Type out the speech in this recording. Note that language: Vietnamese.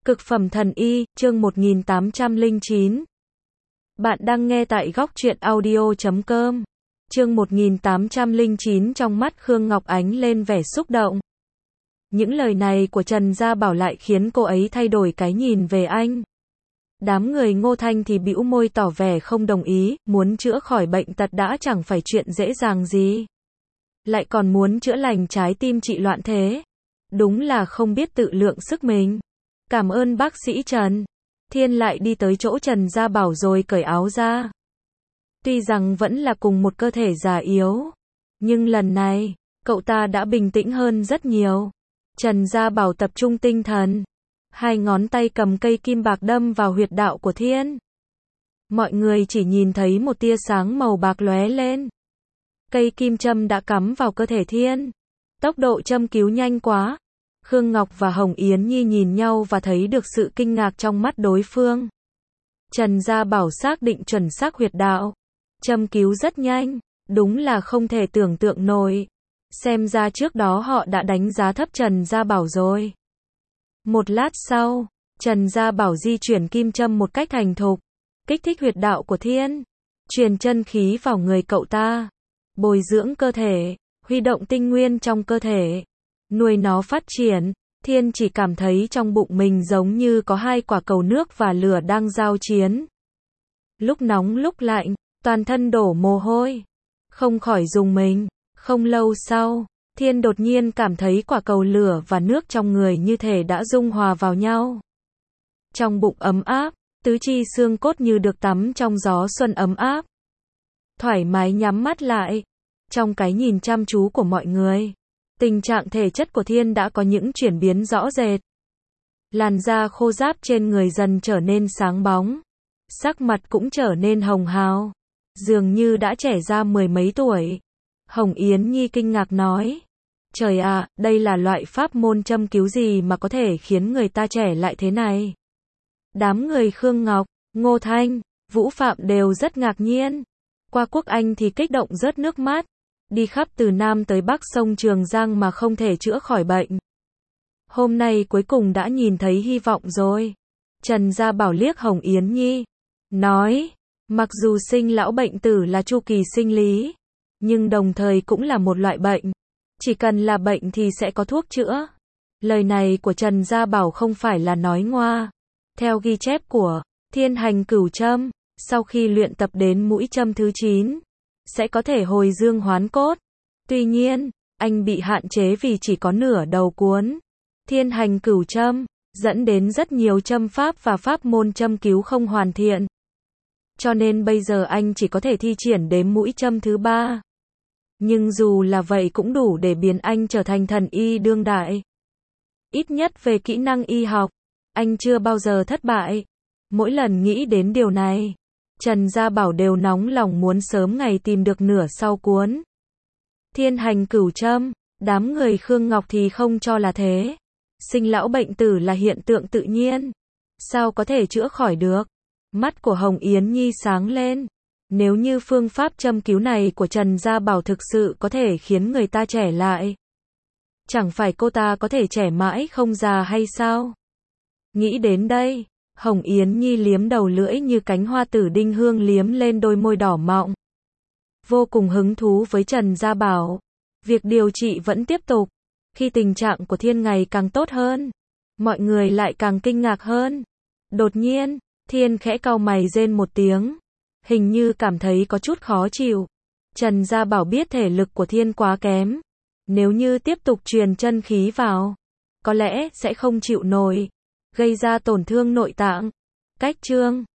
Cực phẩm thần y, chương 1809. Bạn đang nghe tại góc truyện audio.com. Chương 1809. Trong mắt Khương Ngọc Ánh lên vẻ xúc động. Những lời này của Trần Gia Bảo lại khiến cô ấy thay đổi cái nhìn về anh. Đám người Ngô Thanh thì bĩu môi tỏ vẻ không đồng ý, muốn chữa khỏi bệnh tật đã chẳng phải chuyện dễ dàng gì. Lại còn muốn chữa lành trái tim trị loạn thế. Đúng là không biết tự lượng sức mình. Cảm ơn bác sĩ Trần. Thiên lại đi tới chỗ Trần Gia Bảo rồi cởi áo ra. Tuy rằng vẫn là cùng một cơ thể già yếu, nhưng lần này, cậu ta đã bình tĩnh hơn rất nhiều. Trần Gia Bảo tập trung tinh thần. Hai ngón tay cầm cây kim bạc đâm vào huyệt đạo của Thiên. Mọi người chỉ nhìn thấy một tia sáng màu bạc lóe lên. Cây kim châm đã cắm vào cơ thể Thiên. Tốc độ châm cứu nhanh quá. Khương Ngọc và Hồng Yến Nhi nhìn nhau và thấy được sự kinh ngạc trong mắt đối phương. Trần Gia Bảo xác định chuẩn xác huyệt đạo. Châm cứu rất nhanh, đúng là không thể tưởng tượng nổi. Xem ra trước đó họ đã đánh giá thấp Trần Gia Bảo rồi. Một lát sau, Trần Gia Bảo di chuyển kim châm một cách thành thục, kích thích huyệt đạo của Thiên, truyền chân khí vào người cậu ta, bồi dưỡng cơ thể, huy động tinh nguyên trong cơ thể, nuôi nó phát triển. Thiên chỉ cảm thấy trong bụng mình giống như có hai quả cầu nước và lửa đang giao chiến. Lúc nóng lúc lạnh, toàn thân đổ mồ hôi, không khỏi rùng mình. Không lâu sau, Thiên đột nhiên cảm thấy quả cầu lửa và nước trong người như thể đã dung hòa vào nhau. Trong bụng ấm áp, tứ chi xương cốt như được tắm trong gió xuân ấm áp. Thoải mái nhắm mắt lại. Trong cái nhìn chăm chú của mọi người, tình trạng thể chất của Thiên đã có những chuyển biến rõ rệt. Làn da khô ráp trên người dần trở nên sáng bóng. Sắc mặt cũng trở nên hồng hào. Dường như đã trẻ ra mười mấy tuổi. Hồng Yến Nhi kinh ngạc nói. Trời ạ, đây là loại pháp môn châm cứu gì mà có thể khiến người ta trẻ lại thế này? Đám người Khương Ngọc, Ngô Thanh, Vũ Phạm đều rất ngạc nhiên. Qua Quốc Anh thì kích động rớt nước mắt. Đi khắp từ Nam tới Bắc sông Trường Giang mà không thể chữa khỏi bệnh. Hôm nay cuối cùng đã nhìn thấy hy vọng rồi. Trần Gia Bảo liếc Hồng Yến Nhi. Nói, mặc dù sinh lão bệnh tử là chu kỳ sinh lý, nhưng đồng thời cũng là một loại bệnh. Chỉ cần là bệnh thì sẽ có thuốc chữa. Lời này của Trần Gia Bảo không phải là nói ngoa. Theo ghi chép của Thiên Hành Cửu Châm, sau khi luyện tập đến mũi châm thứ 9, sẽ có thể hồi dương hoán cốt. Tuy nhiên, anh bị hạn chế vì chỉ có nửa đầu cuốn Thiên Hành Cửu Châm, dẫn đến rất nhiều châm pháp và pháp môn châm cứu không hoàn thiện. Cho nên bây giờ anh chỉ có thể thi triển đến mũi châm thứ 3. Nhưng dù là vậy cũng đủ để biến anh trở thành thần y đương đại. Ít nhất về kỹ năng y học, anh chưa bao giờ thất bại. Mỗi lần nghĩ đến điều này, Trần Gia Bảo đều nóng lòng muốn sớm ngày tìm được nửa sau cuốn Thiên Hành Cửu Châm. Đám người Khương Ngọc thì không cho là thế. Sinh lão bệnh tử là hiện tượng tự nhiên. Sao có thể chữa khỏi được? Mắt của Hồng Yến Nhi sáng lên. Nếu như phương pháp châm cứu này của Trần Gia Bảo thực sự có thể khiến người ta trẻ lại, chẳng phải cô ta có thể trẻ mãi không già hay sao? Nghĩ đến đây, Hồng Yến Nhi liếm đầu lưỡi như cánh hoa tử đinh hương liếm lên đôi môi đỏ mọng. Vô cùng hứng thú với Trần Gia Bảo. Việc điều trị vẫn tiếp tục. Khi tình trạng của Thiên ngày càng tốt hơn, mọi người lại càng kinh ngạc hơn. Đột nhiên, Thiên khẽ cau mày rên một tiếng. Hình như cảm thấy có chút khó chịu. Trần Gia Bảo biết thể lực của Thiên quá kém. Nếu như tiếp tục truyền chân khí vào, có lẽ sẽ không chịu nổi, gây ra tổn thương nội tạng. Cách chương